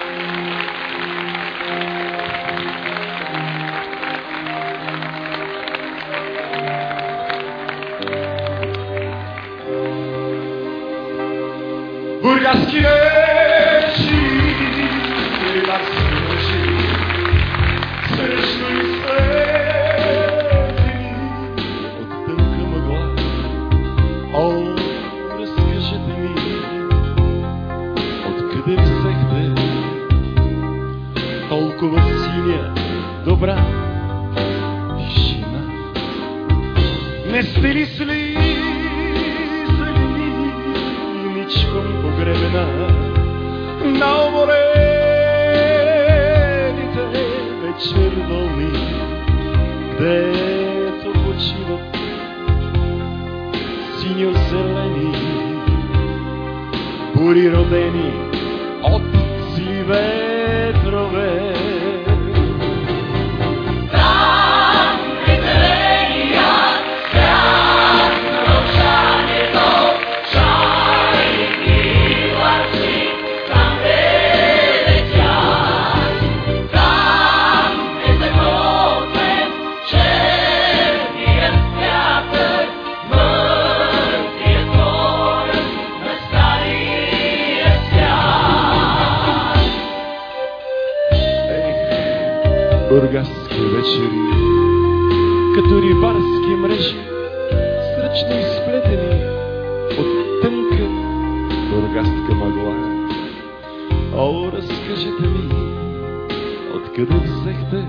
Burgaski reči, ribarski mreži, срещу свети от тънка мъгла. О, разкажете ми, откъде взехте толкова синя, добра тишина? Не сте ли слизали ничком погребена на уморените вечер вълни, където почиват синьо-зелени бури, родени от зли ветрове? Бургаски вечери, като рибарски мрежи, сръчно изплетени от тънка бургаска мъгла. О, разкажете ми, откъде взехте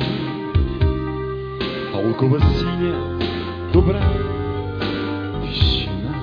толкова синя, добра тишина?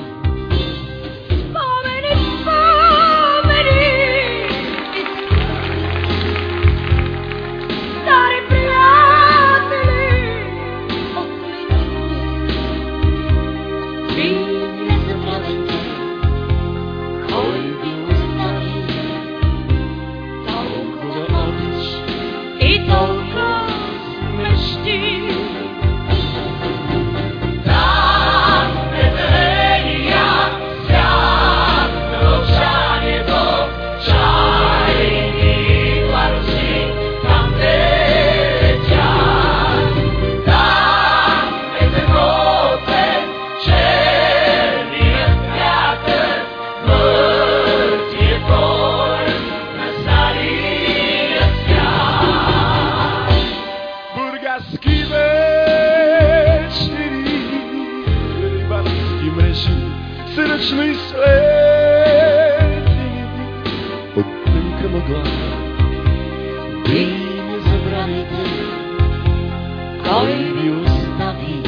Сръчно изсветени от тънка мъгла. Вие не забравяйте, кой ви остави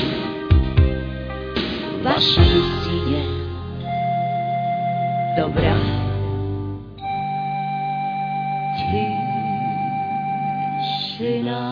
вашата синя, добра тишина.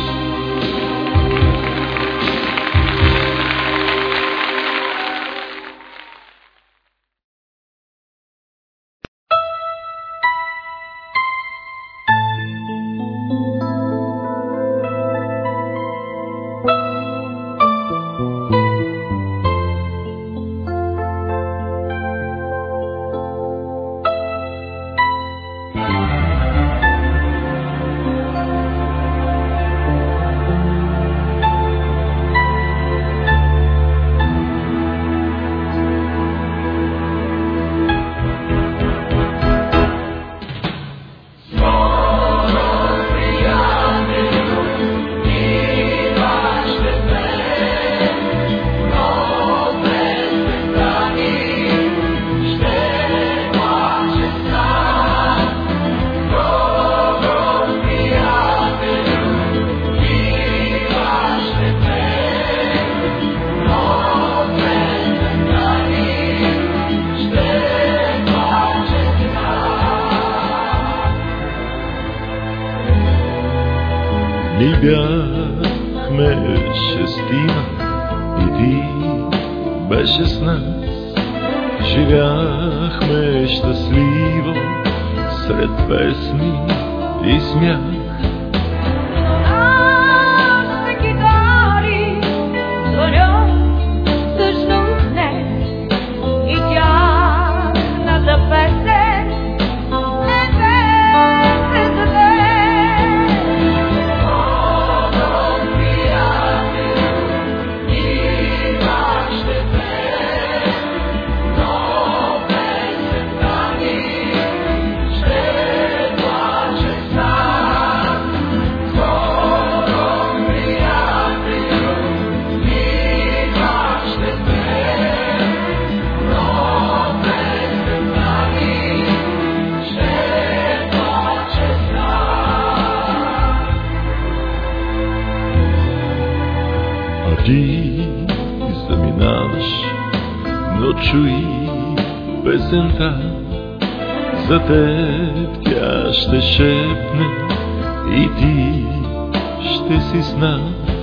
Ни бяхме шестима и ти беше с нас. Живяхме щастливо сред песни и смях. Песен е чуй песента, за теб тя ще шепне и ти ще си с нас.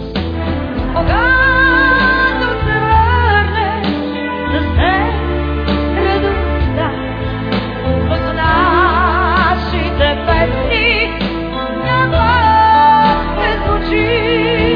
Когато се върнеш за теб радостта от нашите песни няма се звучи.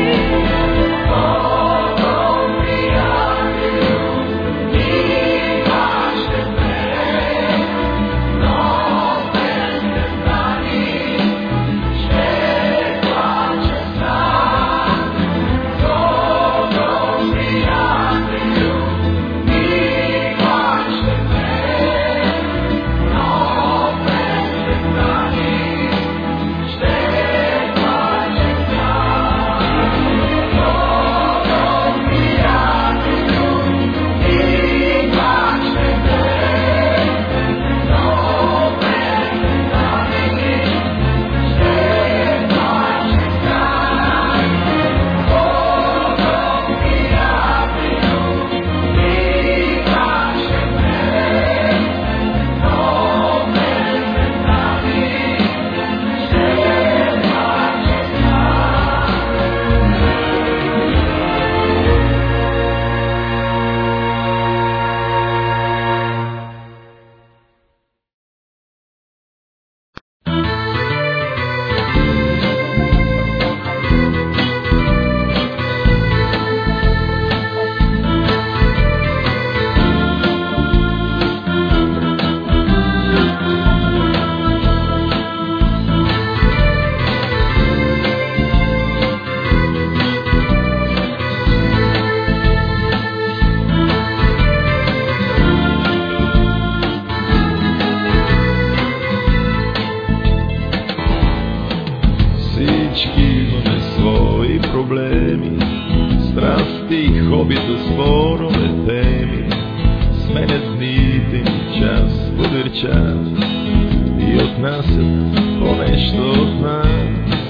Проблеми, страсти, хобита, спорове, теми, сменят дните ни час подир час и отнасят по нещо от нас.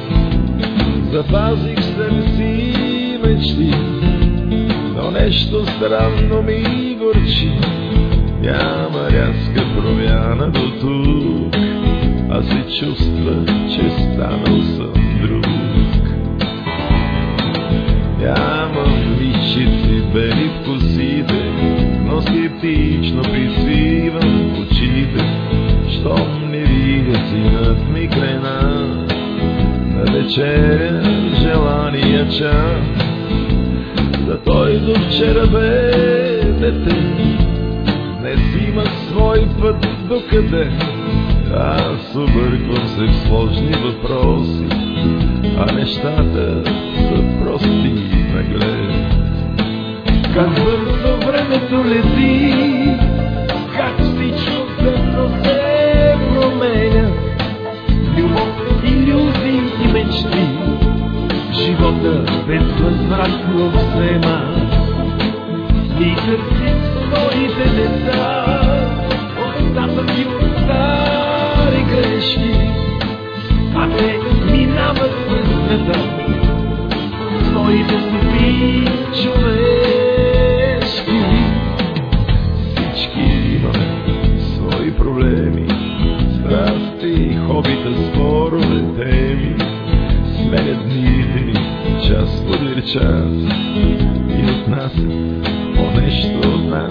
Запазих себе си мечти, но нещо странно ми горчи. Няма рязка промяна до тук, а се чувства, че станал съм друг. Нямам личици бели в косите, но скептично присвивам очите, щом не видя синът ми край нас на вечеря желания час. За той до вчера бе дете, не си има свой път докъде. Аз обърквам се в сложни въпроси, а нещата са прости на глед. Как бързо времето лети, как всичко земно се променя. Любов, илюзии и мечти, живота безвъзвратно взема. И търсим своите деца, остатъци от стари грешки, а те минават през света, своите съдби човешки. Всички имаме свои проблеми, страсти, хобита, спорове, теми, сменят дните ни час подир час и отнасят по нещо от нас.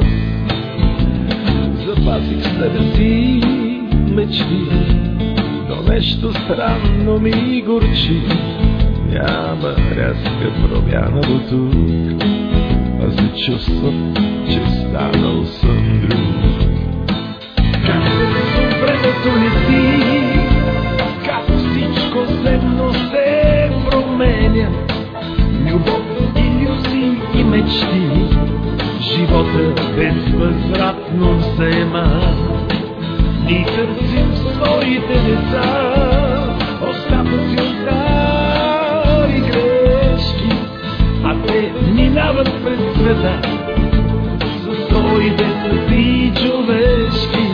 Запазих себе си мечти, но нещо странно ми горчи. Няма рязка промяна до тук, а се чувствам, че станал съм друг. Как бързо времето лети, как всичко земно се променя. Любов, илюзии и мечти, живота безвъзвратно взема. Ни търсим своите деца, остатъци от стари грешки, а те минават през света със своите съдби човешки.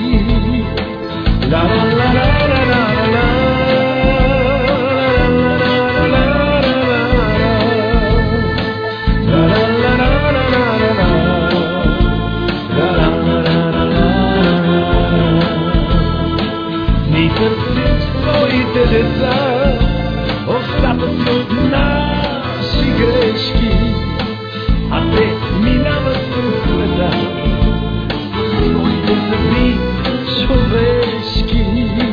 търсим своите деца, остатъци от наши грешки, а те минават в света, своите съдби човешки.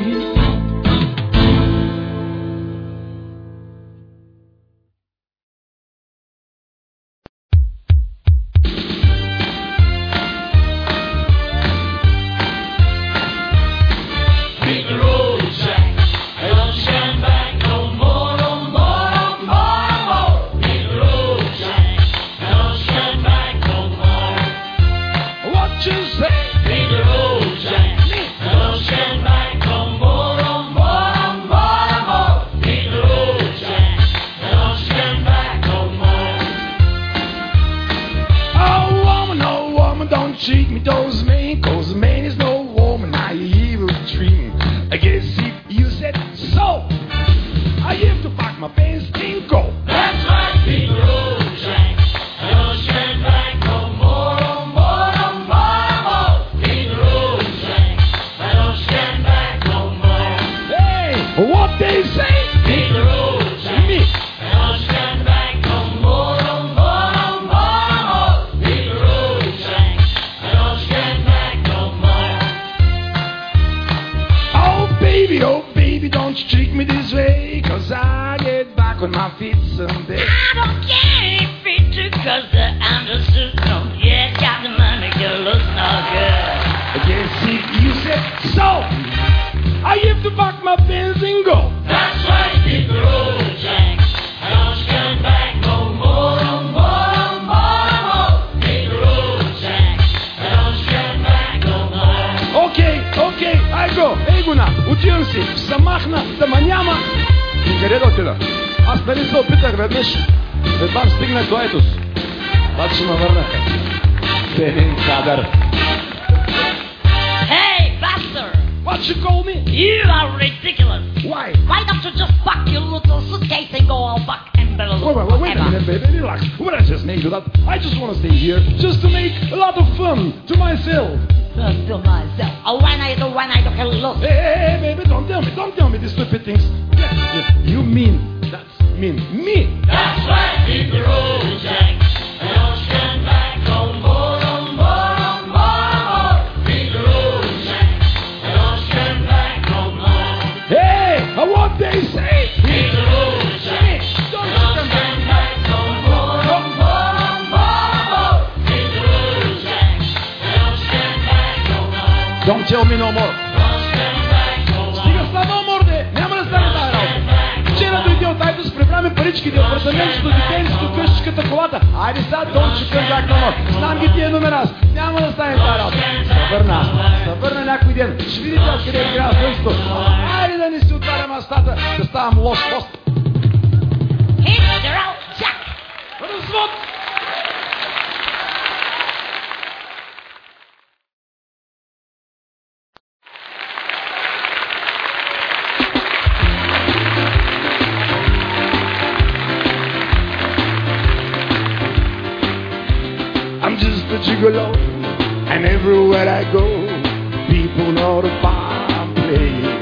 And everywhere I go, people know the bar I'm playing.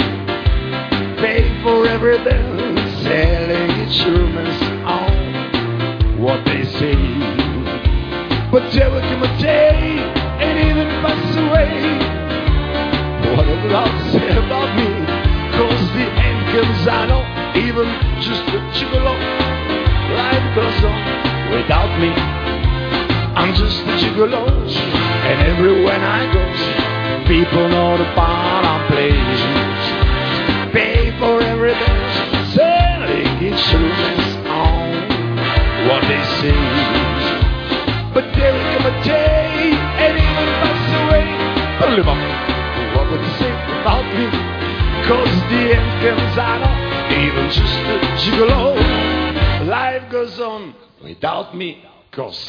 Pay for everything, selling insurance on what they say. But there will come a day, and even pass away. Whatever I'll say about me, cause the end comes, I know, even just a gigolo. Life goes on without me. I'm just a gigolo, and everywhere I go, people know the part I'm playing. Pay for everything, selling insurance on what they say. But there will come a day, and even pass away. What would they say about me? Cause the end comes, I know, even just a gigolo. Life goes on without me, cause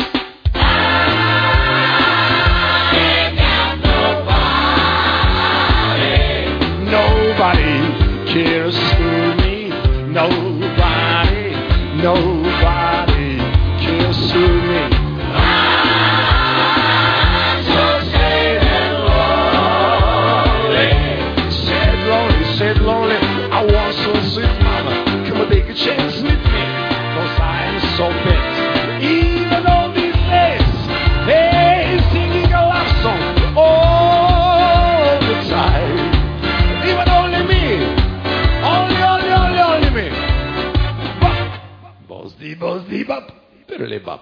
nobody cares for me. Nobody cares for me. I'm so sad and lonely. Sad, lonely, sad. bab.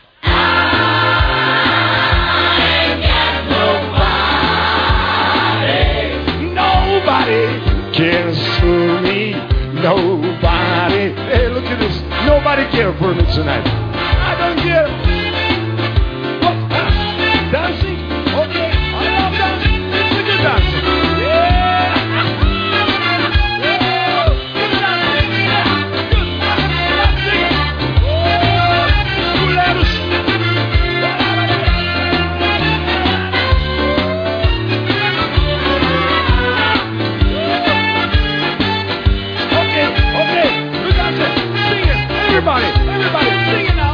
Nobody cares for me. Nobody. Hey, look at this. Nobody cares for me tonight. I don't care. What? Dancing? Okay. I love dancing. It's a good dancing. Yeah. Good dancing. Yeah. Good. Dancing. Oh, culeros. Okay, we got it. Sing it. Everybody, sing it now.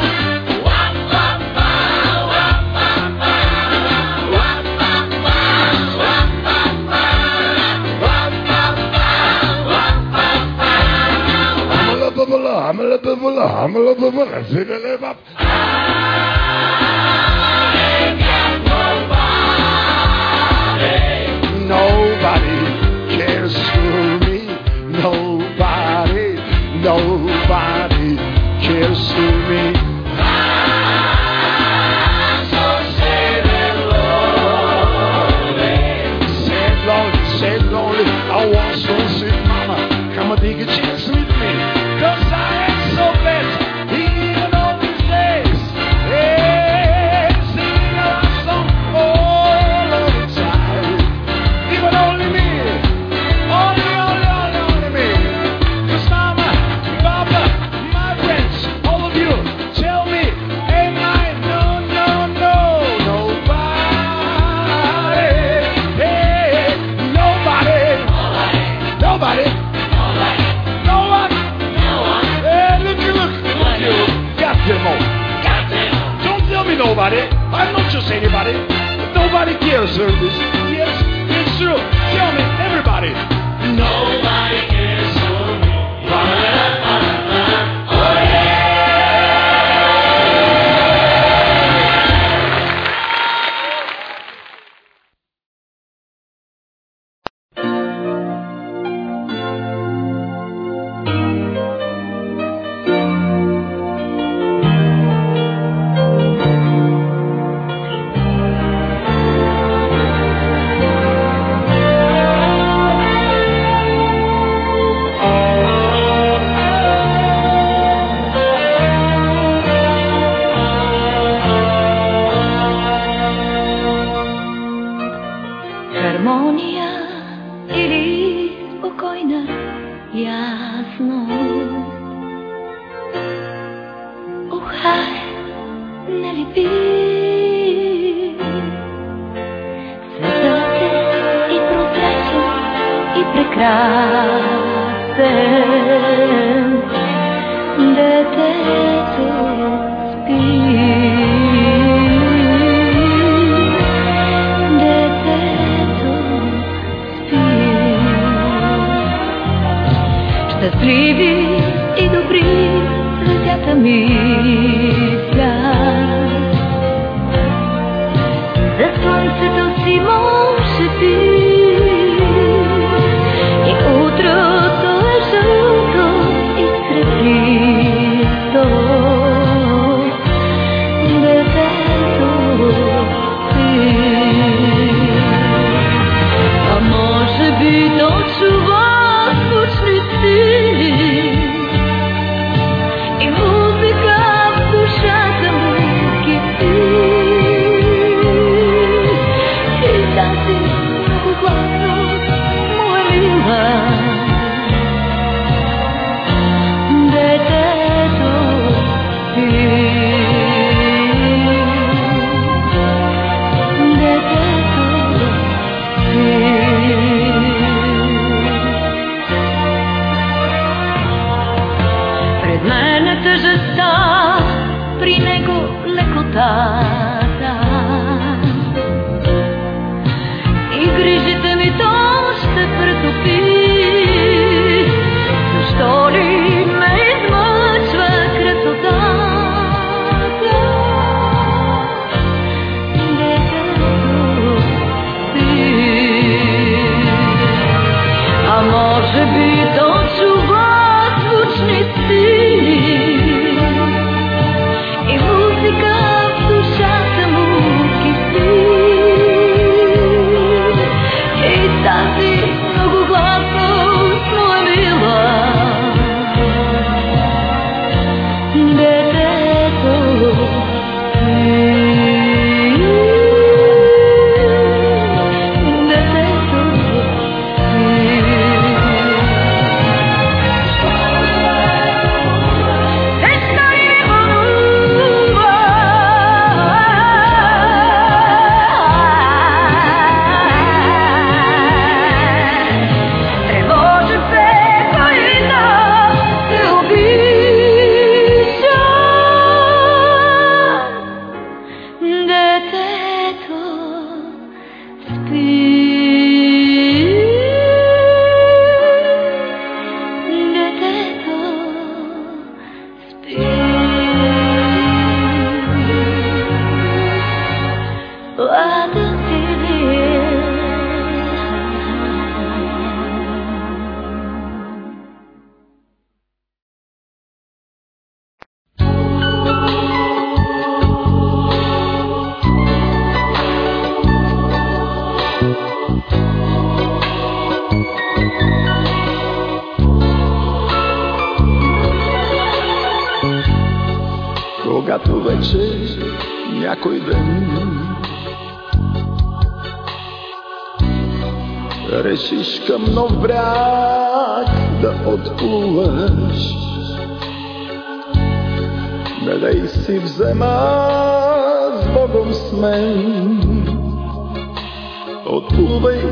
I'm a little sing it up. Nobody cares for me. Nobody cares for me. I'm so sad and lonely. Sad, lonely. I want some sweet mama. Come and take a chance with me. 'Cause I am so blessed. Even all these days. Hey, singing a love song all of the time. Even only me. Only me. 'Cause mama, papa, my friends, all of you, tell me, am I? No. Nobody. Hey, nobody. No one. Hey, look. Got them all. Don't tell me nobody. I'm not just anybody. Nobody cares for this. Yes, it's true. Tell me, everybody. Nobody cares for me. Oh yeah. Хармония или спокойна ясност. Ухай, нали би светът е и прозрачен, и прекрасен. Детето спи. Щастливи и добри децата мисля. За слънцето си може би. И утрото е жълто и сребристо. Детето спи. А може би то чува звучни сили и музика в душата му кипи. И тази многогласност му е мила. Детето спи. Детето спи. Пред мен е тъжестта, при него лекотата. И грижите ми то ще претопи. Защо ли ме измъчва красотата? Детето спи. А може би то чува звучни сили и Когато вече някой ден решиш към нов бряг да отплуваш, не дай си взема с Богом с мен. Отплувай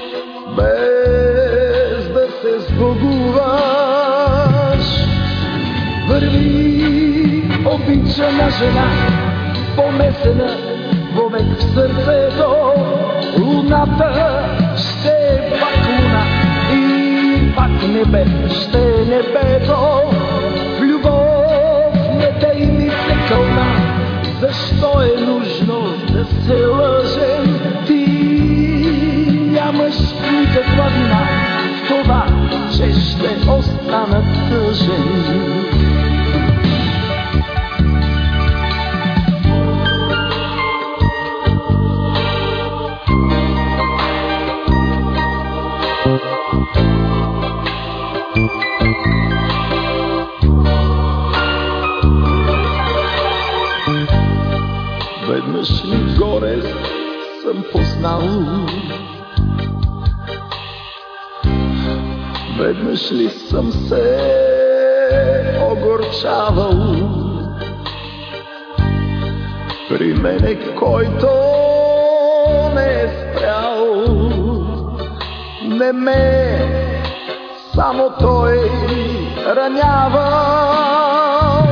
без да се сбогуваш. Върви, обичана жена, понесена вовек в сърцето. Луната ще е пак луна и пак небе ще е небето. В любов не дай ми се кълна, защо е нужно да се лъжем? Ти нямаш никаква вина в това, че ще остана тъжен. Веднъж ли горе съм познал, веднъж ли съм се огорчавал, при мене който не е спрял, не ме само той ранявал.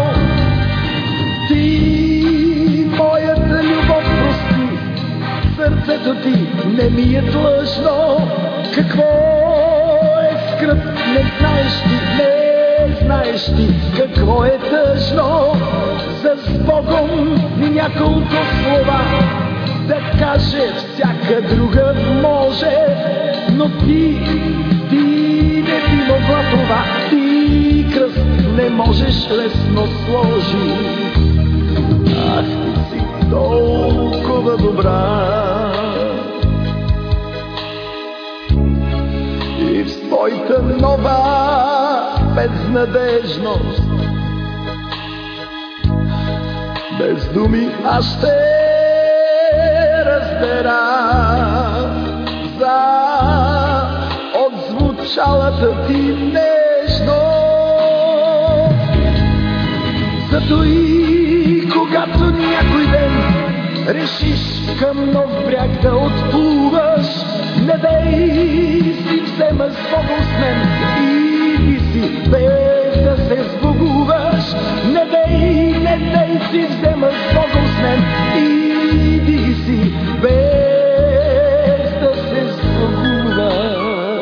Моята любов прости, сърцето ти не ми е длъжно. Какво е скръб, не знаеш ти, не знаеш ти какво е тъжно. За с Богом няколко слова да каже всяка друга може, но ти не би могла това, ти кръст не можеш лесно сложи. Ах, ти си толкова добра и в своята нова безнадежност, без думи аз ще разбера за отзвучалата ти нежност. Зато и когато някой ден решиш към нов бряг да отплуваш, не дай си взема с Богом с мен и ти си без да се сбогуваш. Не дай си взема с Богом с мен и ти си без да се сбогуваш.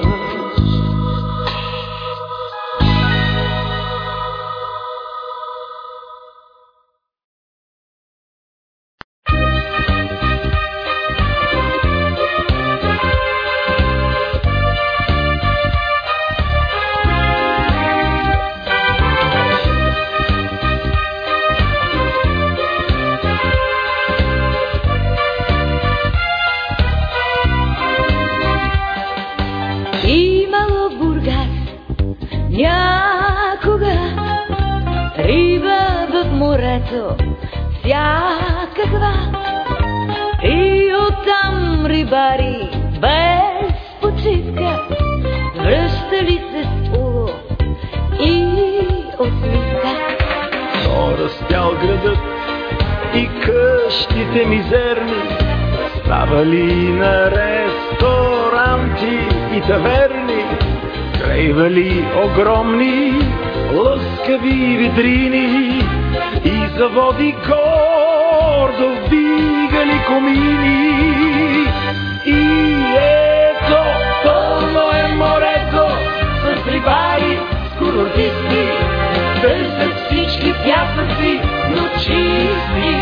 Всякаква и оттам рибари без почивка връщали се с улов и усмивка. Но растял градът и къщите мизерни ставали на ресторанти и таверни, крайвали огромни лъскави витрини и заводи гордо вдигали комини. И ето, пълно е морето с рибари, с курортисти, търсят всички пясъци, но чисти.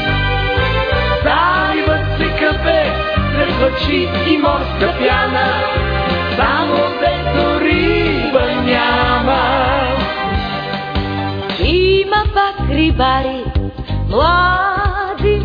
Заливат се кафе, сред лъчи и морска пяна, само дето риба няма. Има пак рибари, млади,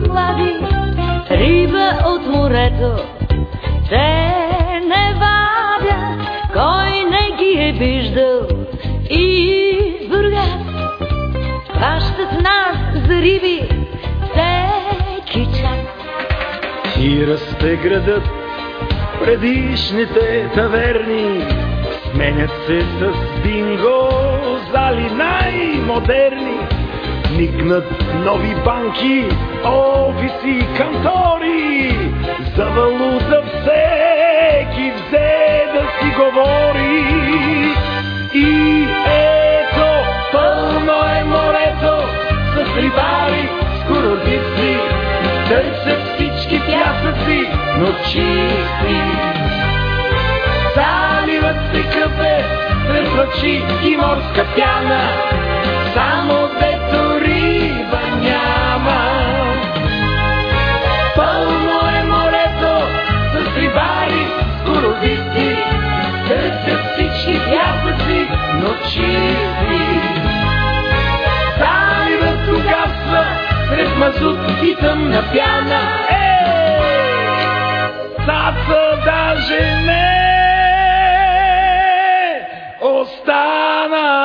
риба от морето те не вадят. Кой не е виждал и Бургас. Пращат нас за риби всеки час. И расте градът, предишните таверни сменят се с бинго зали най-модерни. Никнат нови банки, офиси, кантори. За валута всеки взе да си говори. И ето, пълно е морето с рибари, с корабици. Търсят всички пясъци, но чисти. Заливат се къпе, през лъчи и морска пяна, само дето риба няма. Пълно е морето с рибари, с корабисти. Търсят всички пясъци, но чисти. Заливът угасва сред мазут и тъмна пяна. Цаца даже не остана.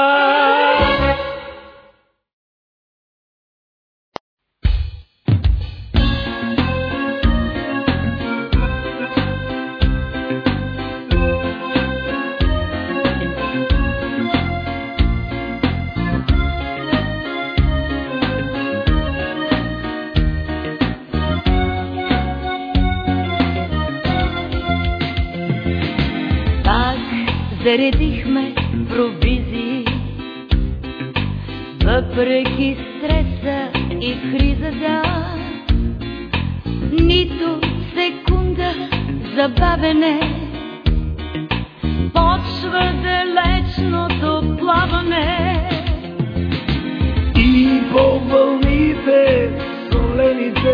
Заредихме провизии, въпреки стреса и кризата. Нито секунда забавене, почва далечното плаване. И по вълните солените,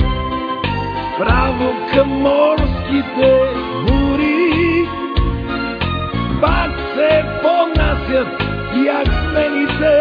право към морските бури. Пак се понасят яхтмените,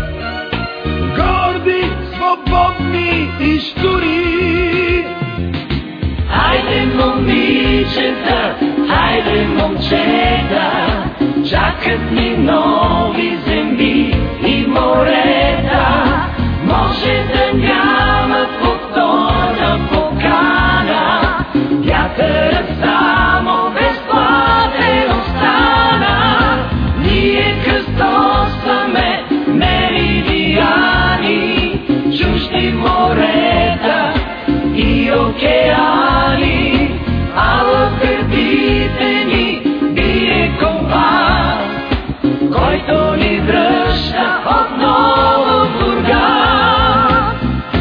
горди, свободни и щури. Хайде, момичета, хайде, момчета, чакат ни нови земи и морета. Може да няма повторна покана, вятърът само безплатен остана. Ние кръстосваме меридиани, чужди морета и океани, а в гърдите ни бие компас, който ни връща отново в Бургас.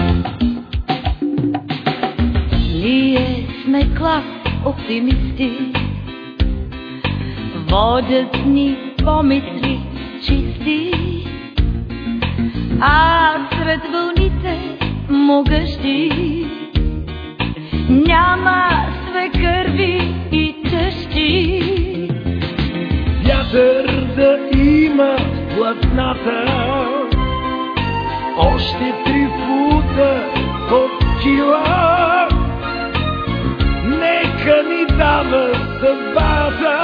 Ние сме клас оптимисти, водят ни помисли чисти, а сред вълните могъщи няма свекърви и тъщи. Вятър да има платната, още 3 фута под кила. Нека ни дава съдбата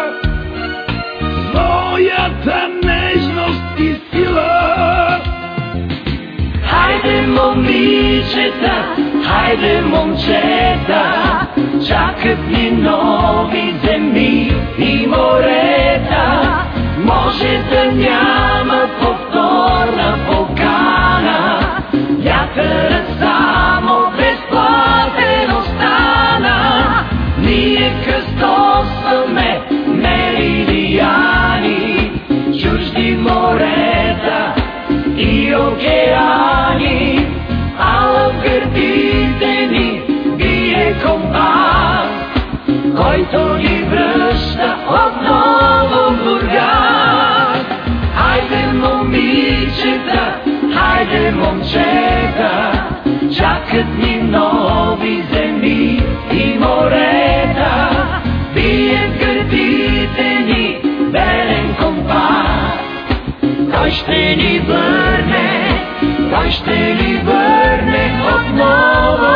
своята нежност и сила. Хайде, момичета, хайде, момчета, чакат ни нови земи и морета. Може да няма повторна покана, вятърът само безплатен остана. Ние кръстосваме меридиани, чужди морета и океани, а в гърдите ни бие компас, който ни връща отново в Бургас. Хайде, момичета, хайде, момчета, чакат ни нови земи и морета. Бие в гърдите ни белен компас, той ще ни върне, той ще ни върне отново,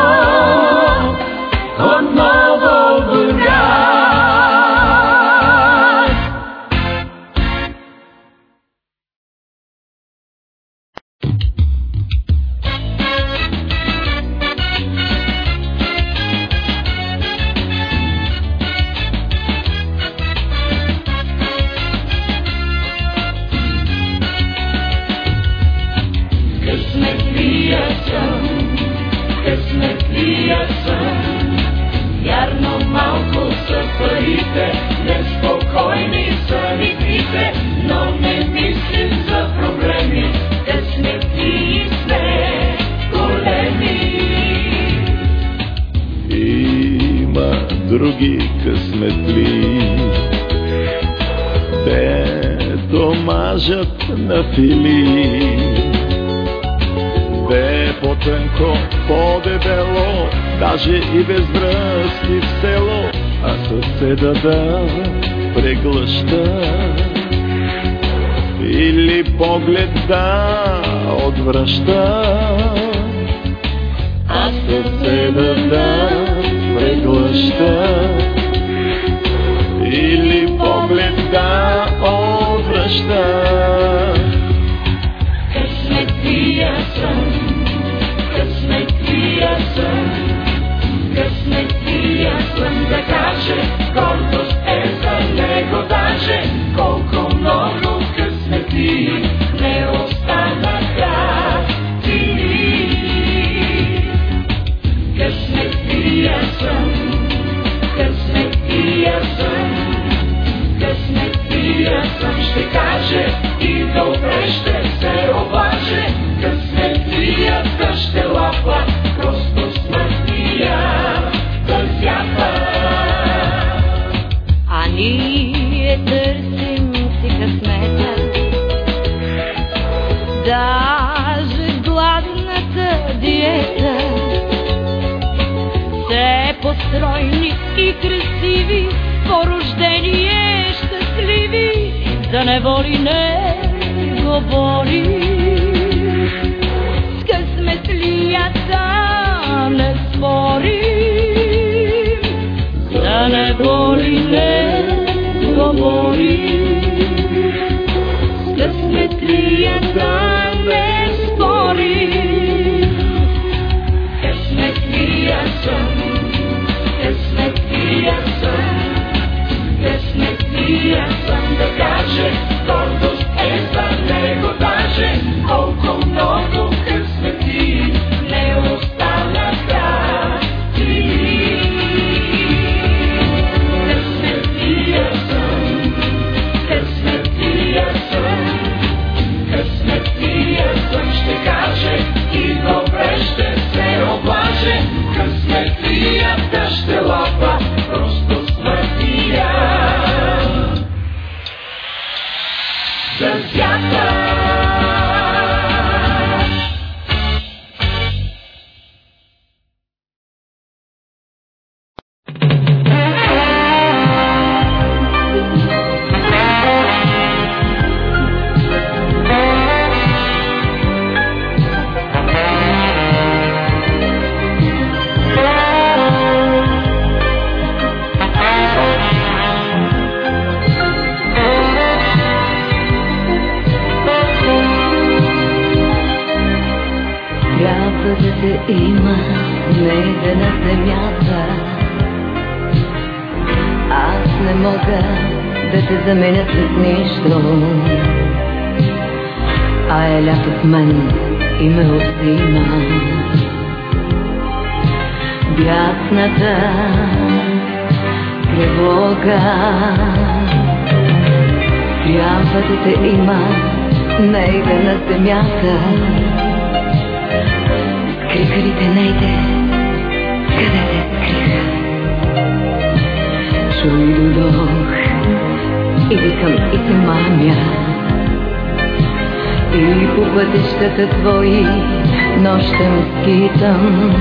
отново в Бургас. Дето мажът на Филип бе по-тънко, по-дебело, даже и без връзки в село, а съседа да преглъща или поглед да отвръща, а съседа да преглъща или поглед да отвръща. Късметлия съм, късметлия съм, късметлия съм да каже, гордост е за него даже, колко много късметли не останаха ти. Късметлия съм, късметлия съм, късметлия съм, ще каже и добре ще се обаже. Късметлията ще лапа, просто смъртния да зяпа. А ние търсим си късмета, даже гладната диета. Все по-стройни и красиви, по рождение щастливи, за неволи не говори. С късметлията не спори, за неволи не говори. С късметлията не спори. Късметлия съм, късметлия съм, късметлия съм да каже, гордост е за него даже, колко много късметли не останаха ти. Късметлия съм, късметлия съм, късметлия съм, ще каже и добре ще се облаже. Късметлията ще лапа, просто смъртия да зяпа. Има негде на земята, аз не мога да те заменя с нищо, а е лято в мен и ме обзима. Бясната тревога трябва да те има негде на земята. Крикарите nejde, къде те скриха. Чуй дойдох и викам и те мамя. И по пътищата твои нощем скитам.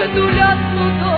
като лятното